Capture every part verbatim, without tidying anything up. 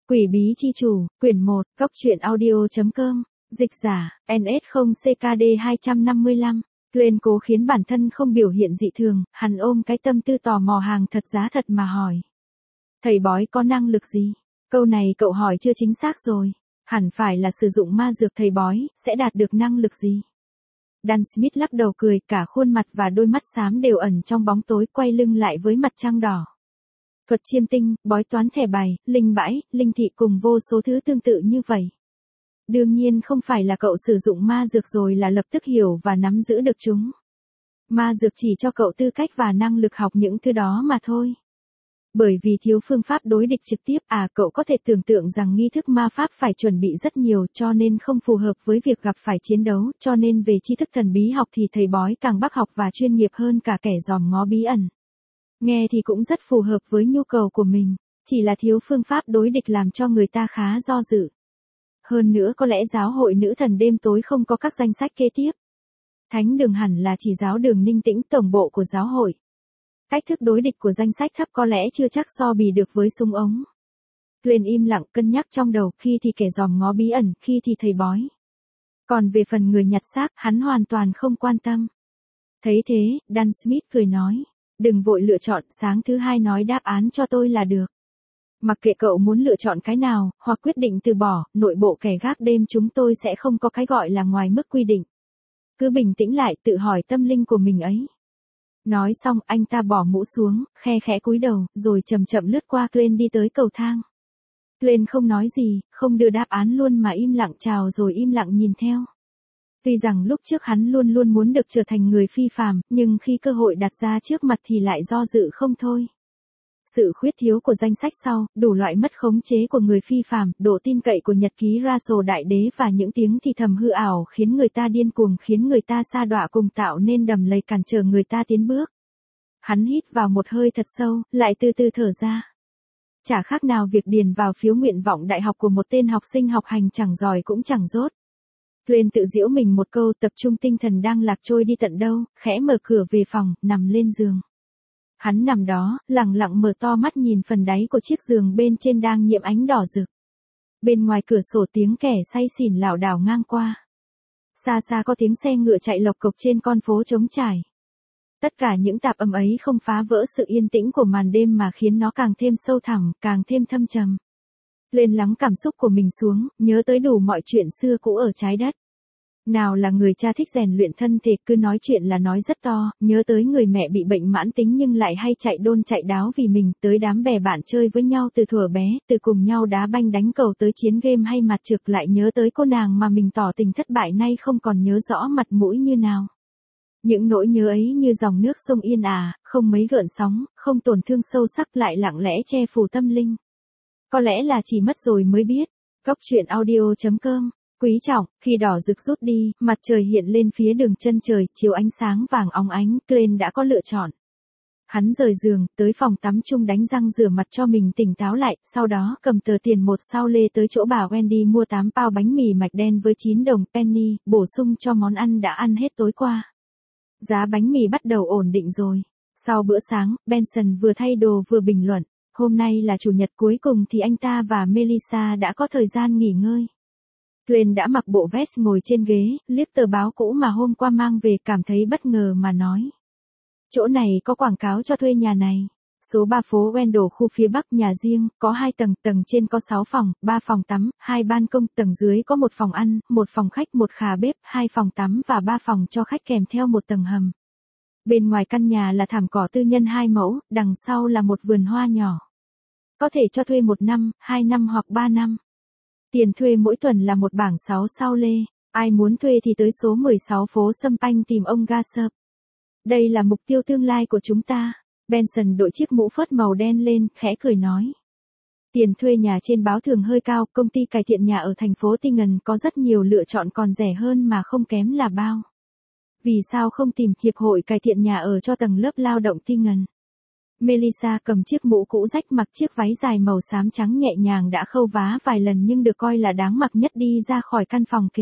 Quỷ bí chi chủ, quyển một, góc truyện audio.com, dịch giả, en ét không C K D hai năm lăm. Glenn cố khiến bản thân không biểu hiện dị thường, hắn ôm cái tâm tư tò mò hàng thật giá thật mà hỏi. Thầy bói có năng lực gì? Câu này cậu hỏi chưa chính xác rồi. Hẳn phải là sử dụng ma dược thầy bói, sẽ đạt được năng lực gì? Dan Smith lắc đầu cười, cả khuôn mặt và đôi mắt xám đều ẩn trong bóng tối, quay lưng lại với mặt trăng đỏ. Thuật chiêm tinh, bói toán thẻ bài, linh bãi, linh thị cùng vô số thứ tương tự như vậy. Đương nhiên không phải là cậu sử dụng ma dược rồi là lập tức hiểu và nắm giữ được chúng. Ma dược chỉ cho cậu tư cách và năng lực học những thứ đó mà thôi. Bởi vì thiếu phương pháp đối địch trực tiếp, à cậu có thể tưởng tượng rằng nghi thức ma pháp phải chuẩn bị rất nhiều cho nên không phù hợp với việc gặp phải chiến đấu, cho nên về tri thức thần bí học thì thầy bói càng bác học và chuyên nghiệp hơn cả kẻ dòm ngó bí ẩn. Nghe thì cũng rất phù hợp với nhu cầu của mình, chỉ là thiếu phương pháp đối địch làm cho người ta khá do dự. Hơn nữa có lẽ giáo hội nữ thần đêm tối không có các danh sách kế tiếp. Thánh đường hẳn là chỉ giáo đường Ninh Tĩnh, tổng bộ của giáo hội. Cách thức đối địch của danh sách thấp có lẽ chưa chắc so bì được với súng ống. Glenn im lặng cân nhắc trong đầu, khi thì kẻ dòm ngó bí ẩn, khi thì thầy bói. Còn về phần người nhặt xác, hắn hoàn toàn không quan tâm. Thấy thế, Dan Smith cười nói, đừng vội lựa chọn, sáng thứ hai nói đáp án cho tôi là được. Mặc kệ cậu muốn lựa chọn cái nào, hoặc quyết định từ bỏ, nội bộ kẻ gác đêm chúng tôi sẽ không có cái gọi là ngoài mức quy định. Cứ bình tĩnh lại, tự hỏi tâm linh của mình ấy. Nói xong, anh ta bỏ mũ xuống, khe khẽ cúi đầu, rồi chậm chậm lướt qua Glenn đi tới cầu thang. Glenn không nói gì, không đưa đáp án luôn mà im lặng chào rồi im lặng nhìn theo. Tuy rằng lúc trước hắn luôn luôn muốn được trở thành người phi phàm, nhưng khi cơ hội đặt ra trước mặt thì lại do dự không thôi. Sự khuyết thiếu của danh sách sau, đủ loại mất khống chế của người phi phàm, độ tin cậy của nhật ký Russell Đại Đế và những tiếng thì thầm hư ảo khiến người ta điên cuồng, khiến người ta sa đọa cùng tạo nên đầm lầy cản trở người ta tiến bước. Hắn hít vào một hơi thật sâu, lại từ từ thở ra. Chả khác nào việc điền vào phiếu nguyện vọng đại học của một tên học sinh học hành chẳng giỏi cũng chẳng dốt. Glenn tự giễu mình một câu, tập trung tinh thần đang lạc trôi đi tận đâu, khẽ mở cửa về phòng, nằm lên giường. Hắn nằm đó, lặng lặng mở to mắt nhìn phần đáy của chiếc giường bên trên đang nhiễm ánh đỏ rực. Bên ngoài cửa sổ tiếng kẻ say xỉn lảo đảo ngang qua. Xa xa có tiếng xe ngựa chạy lộc cộc trên con phố trống trải. Tất cả những tạp âm ấy không phá vỡ sự yên tĩnh của màn đêm mà khiến nó càng thêm sâu thẳm, càng thêm thâm trầm. Lên lắng cảm xúc của mình xuống, nhớ tới đủ mọi chuyện xưa cũ ở trái đất. Nào là người cha thích rèn luyện thân thể, cứ nói chuyện là nói rất to, nhớ tới người mẹ bị bệnh mãn tính nhưng lại hay chạy đôn chạy đáo vì mình, tới đám bè bạn chơi với nhau từ thuở bé, từ cùng nhau đá banh đánh cầu tới chiến game hay mặt trược, lại nhớ tới cô nàng mà mình tỏ tình thất bại nay không còn nhớ rõ mặt mũi như nào. Những nỗi nhớ ấy như dòng nước sông yên ả, không mấy gợn sóng, không tổn thương sâu sắc, lại lặng lẽ che phủ tâm linh. Có lẽ là chỉ mất rồi mới biết. Góc truyện audio.com. Quý trọng, khi đỏ rực rút đi, mặt trời hiện lên phía đường chân trời, chiếu ánh sáng vàng óng ánh, Glenn đã có lựa chọn. Hắn rời giường, tới phòng tắm chung đánh răng rửa mặt cho mình tỉnh táo lại, sau đó cầm tờ tiền một sao lê tới chỗ bà Wendy mua tám bao bánh mì mạch đen với chín đồng penny, bổ sung cho món ăn đã ăn hết tối qua. Giá bánh mì bắt đầu ổn định rồi. Sau bữa sáng, Benson vừa thay đồ vừa bình luận, hôm nay là chủ nhật, cuối cùng thì anh ta và Melissa đã có thời gian nghỉ ngơi. Glenn đã mặc bộ vest ngồi trên ghế, liếc tờ báo cũ mà hôm qua mang về, cảm thấy bất ngờ mà nói. Chỗ này có quảng cáo cho thuê nhà này. Số ba phố Wendell, khu phía bắc, nhà riêng, có hai tầng, tầng trên có sáu phòng, ba phòng tắm, hai ban công, tầng dưới có một phòng ăn, một phòng khách, một khà bếp, hai phòng tắm và ba phòng cho khách kèm theo một tầng hầm. Bên ngoài căn nhà là thảm cỏ tư nhân hai mẫu, đằng sau là một vườn hoa nhỏ. Có thể cho thuê một năm, hai năm hoặc ba năm. Tiền thuê mỗi tuần là một bảng sáu sao lê, ai muốn thuê thì tới số mười sáu phố Sâm Panh tìm ông Gassop. Đây là mục tiêu tương lai của chúng ta. Benson đội chiếc mũ phớt màu đen lên, khẽ cười nói. Tiền thuê nhà trên báo thường hơi cao, công ty cải thiện nhà ở thành phố Tingen có rất nhiều lựa chọn còn rẻ hơn mà không kém là bao. Vì sao không tìm hiệp hội cải thiện nhà ở cho tầng lớp lao động Tingen? Melissa cầm chiếc mũ cũ rách, mặc chiếc váy dài màu xám trắng nhẹ nhàng đã khâu vá vài lần nhưng được coi là đáng mặc nhất đi ra khỏi căn phòng kế.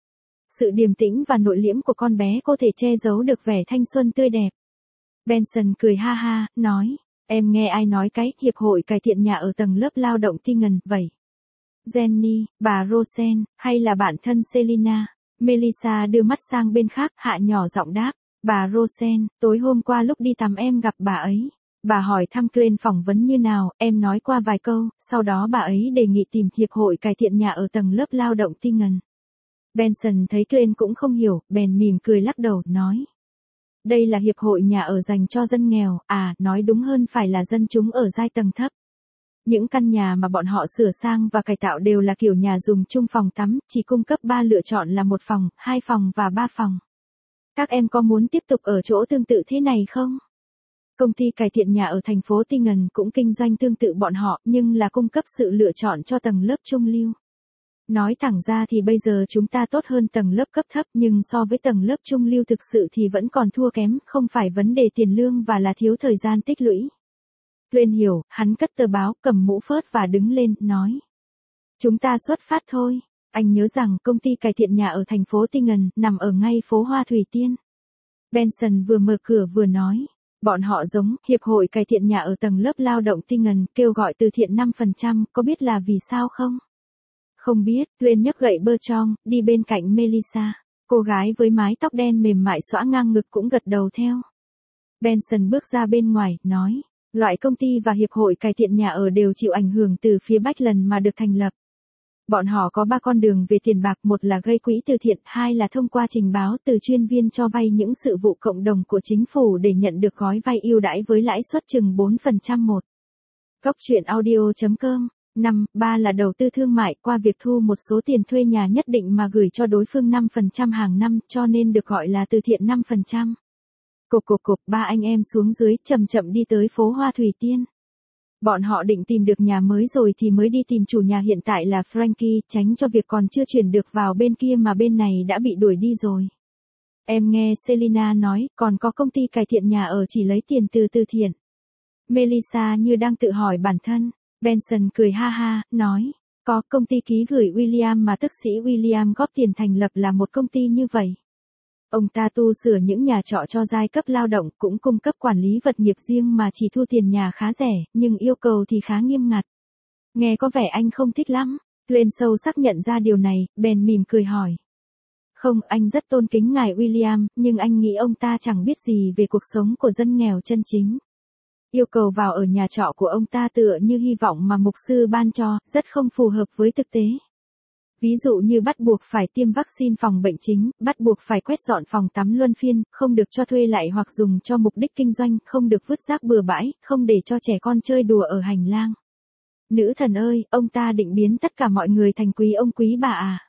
Sự điềm tĩnh và nội liễm của con bé có thể che giấu được vẻ thanh xuân tươi đẹp. Benson cười ha ha, nói, em nghe ai nói cái hiệp hội cải thiện nhà ở tầng lớp lao động Tingen vậy? Jenny, bà Rosen, hay là bạn thân Selina? Melissa đưa mắt sang bên khác, hạ nhỏ giọng đáp. Bà Rosen, tối hôm qua lúc đi tắm em gặp bà ấy. Bà hỏi thăm Glenn phỏng vấn như nào, em nói qua vài câu, sau đó bà ấy đề nghị tìm hiệp hội cải thiện nhà ở tầng lớp lao động Tingen. Benson thấy Glenn cũng không hiểu, bèn mỉm cười lắc đầu, nói. Đây là hiệp hội nhà ở dành cho dân nghèo, à, nói đúng hơn phải là dân chúng ở giai tầng thấp. Những căn nhà mà bọn họ sửa sang và cải tạo đều là kiểu nhà dùng chung phòng tắm, chỉ cung cấp ba lựa chọn là một phòng, hai phòng và ba phòng. Các em có muốn tiếp tục ở chỗ tương tự thế này không? Công ty cải thiện nhà ở thành phố Tingen cũng kinh doanh tương tự bọn họ, nhưng là cung cấp sự lựa chọn cho tầng lớp trung lưu. Nói thẳng ra thì bây giờ chúng ta tốt hơn tầng lớp cấp thấp, nhưng so với tầng lớp trung lưu thực sự thì vẫn còn thua kém, không phải vấn đề tiền lương và là thiếu thời gian tích lũy. Glenn hiểu, hắn cất tờ báo, cầm mũ phớt và đứng lên, nói. Chúng ta xuất phát thôi. Anh nhớ rằng công ty cải thiện nhà ở thành phố Tingen nằm ở ngay phố Hoa Thủy Tiên. Benson vừa mở cửa vừa nói. Bọn họ giống Hiệp hội cải thiện nhà ở tầng lớp lao động Tingen kêu gọi từ thiện năm phần trăm, có biết là vì sao không? Không biết, Glenn nhấc gậy bơ chong, đi bên cạnh Melissa. Cô gái với mái tóc đen mềm mại xõa ngang ngực cũng gật đầu theo. Benson bước ra bên ngoài, nói. Loại công ty và hiệp hội cải thiện nhà ở đều chịu ảnh hưởng từ phía Bachland mà được thành lập. Bọn họ có ba con đường về tiền bạc, một là gây quỹ từ thiện, hai là thông qua trình báo từ chuyên viên cho vay những sự vụ cộng đồng của chính phủ để nhận được gói vay ưu đãi với lãi suất chừng bốn phần trăm một. Góc truyện audio chấm com. năm. ba là đầu tư thương mại qua việc thu một số tiền thuê nhà nhất định mà gửi cho đối phương năm phần trăm hàng năm, cho nên được gọi là từ thiện năm phần trăm. Cộp cộp cộp, ba anh em xuống dưới, chậm chậm đi tới phố Hoa Thủy Tiên. Bọn họ định tìm được nhà mới rồi thì mới đi tìm chủ nhà hiện tại là Frankie, tránh cho việc còn chưa chuyển được vào bên kia mà bên này đã bị đuổi đi rồi. Em nghe Selina nói, còn có công ty cải thiện nhà ở chỉ lấy tiền từ từ thiện. Melissa như đang tự hỏi bản thân. Benson cười ha ha, nói, có công ty ký gửi William mà tức sĩ William góp tiền thành lập là một công ty như vậy. Ông ta tu sửa những nhà trọ cho giai cấp lao động, cũng cung cấp quản lý vật nghiệp riêng mà chỉ thu tiền nhà khá rẻ, nhưng yêu cầu thì khá nghiêm ngặt. Nghe có vẻ anh không thích lắm. Glenn sâu sắc nhận ra điều này, bèn mỉm cười hỏi. Không, anh rất tôn kính ngài William, nhưng anh nghĩ ông ta chẳng biết gì về cuộc sống của dân nghèo chân chính. Yêu cầu vào ở nhà trọ của ông ta tựa như hy vọng mà mục sư ban cho, rất không phù hợp với thực tế. Ví dụ như bắt buộc phải tiêm vaccine phòng bệnh chính, bắt buộc phải quét dọn phòng tắm luân phiên, không được cho thuê lại hoặc dùng cho mục đích kinh doanh, không được vứt rác bừa bãi, không để cho trẻ con chơi đùa ở hành lang. Nữ thần ơi, ông ta định biến tất cả mọi người thành quý ông quý bà à?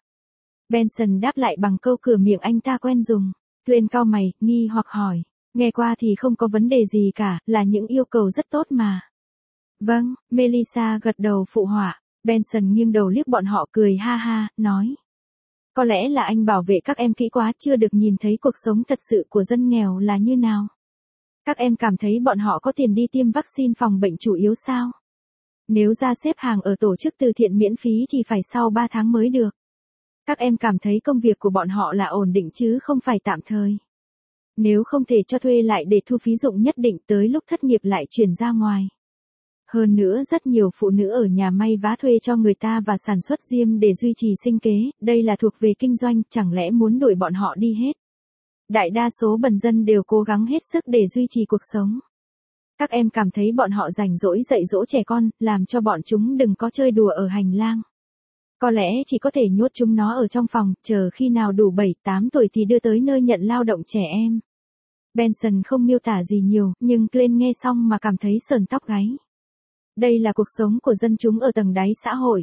Benson đáp lại bằng câu cửa miệng anh ta quen dùng. Glenn cau mày, nghi hoặc hỏi. Nghe qua thì không có vấn đề gì cả, là những yêu cầu rất tốt mà. Vâng, Melissa gật đầu phụ họa. Benson nghiêng đầu liếc bọn họ cười ha ha, nói. Có lẽ là anh bảo vệ các em kỹ quá, chưa được nhìn thấy cuộc sống thật sự của dân nghèo là như nào. Các em cảm thấy bọn họ có tiền đi tiêm vaccine phòng bệnh chủ yếu sao? Nếu ra xếp hàng ở tổ chức từ thiện miễn phí thì phải sau ba tháng mới được. Các em cảm thấy công việc của bọn họ là ổn định chứ không phải tạm thời. Nếu không thể cho thuê lại để thu phí dụng nhất định, tới lúc thất nghiệp lại chuyển ra ngoài. Hơn nữa rất nhiều phụ nữ ở nhà may vá thuê cho người ta và sản xuất diêm để duy trì sinh kế, đây là thuộc về kinh doanh, chẳng lẽ muốn đuổi bọn họ đi hết. Đại đa số bần dân đều cố gắng hết sức để duy trì cuộc sống. Các em cảm thấy bọn họ rảnh rỗi dạy dỗ trẻ con, làm cho bọn chúng đừng có chơi đùa ở hành lang. Có lẽ chỉ có thể nhốt chúng nó ở trong phòng, chờ khi nào đủ bảy tám tuổi thì đưa tới nơi nhận lao động trẻ em. Benson không miêu tả gì nhiều, nhưng Glenn nghe xong mà cảm thấy sởn tóc gáy. Đây là cuộc sống của dân chúng ở tầng đáy xã hội.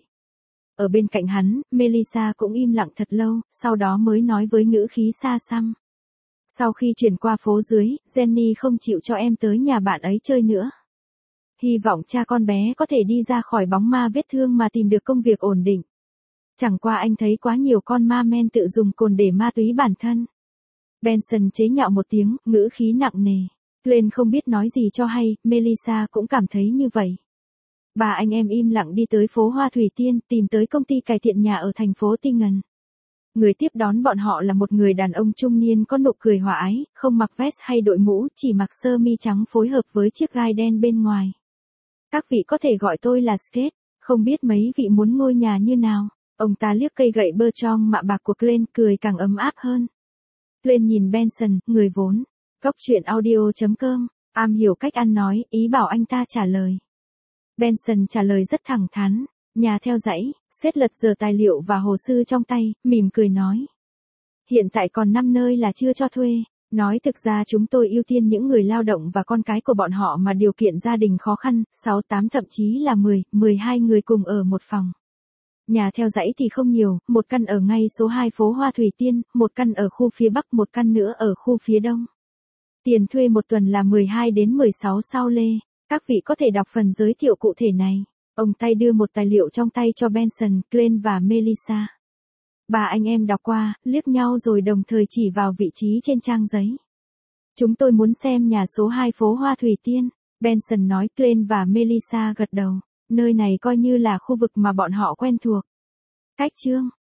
Ở bên cạnh hắn, Melissa cũng im lặng thật lâu, sau đó mới nói với ngữ khí xa xăm. Sau khi chuyển qua phố dưới, Jenny không chịu cho em tới nhà bạn ấy chơi nữa. Hy vọng cha con bé có thể đi ra khỏi bóng ma vết thương mà tìm được công việc ổn định. Chẳng qua anh thấy quá nhiều con ma men tự dùng cồn để ma túy bản thân. Benson chế nhạo một tiếng, ngữ khí nặng nề. Glenn không biết nói gì cho hay, Melissa cũng cảm thấy như vậy. Ba anh em im lặng đi tới phố Hoa Thủy Tiên, tìm tới công ty cải thiện nhà ở thành phố Tingen. Người tiếp đón bọn họ là một người đàn ông trung niên có nụ cười hòa ái, không mặc vest hay đội mũ, chỉ mặc sơ mi trắng phối hợp với chiếc gai đen bên ngoài. Các vị có thể gọi tôi là Skate. Không biết mấy vị muốn ngôi nhà như nào? Ông ta liếc cây gậy bơ trong mạ bạc của Glenn, cười càng ấm áp hơn. Glenn nhìn Benson, người vốn. Góc chuyện audio chấm com, am hiểu cách ăn nói, ý bảo anh ta trả lời. Benson trả lời rất thẳng thắn. Nhà theo dãy, Seth lật dở tài liệu và hồ sơ trong tay, mỉm cười nói. Hiện tại còn năm nơi là chưa cho thuê. Nói thực ra chúng tôi ưu tiên những người lao động và con cái của bọn họ mà điều kiện gia đình khó khăn, sáu tám thậm chí là mười, mười hai người cùng ở một phòng. Nhà theo dãy thì không nhiều, một căn ở ngay số hai phố Hoa Thủy Tiên, một căn ở khu phía Bắc, một căn nữa ở khu phía Đông. Tiền thuê một tuần là mười hai đến mười sáu sao lê. Các vị có thể đọc phần giới thiệu cụ thể này. Ông tay đưa một tài liệu trong tay cho Benson, Glenn và Melissa. Ba anh em đọc qua, liếc nhau rồi đồng thời chỉ vào vị trí trên trang giấy. Chúng tôi muốn xem nhà số hai phố Hoa Thủy Tiên. Benson nói. Glenn và Melissa gật đầu. Nơi này coi như là khu vực mà bọn họ quen thuộc. Cách chương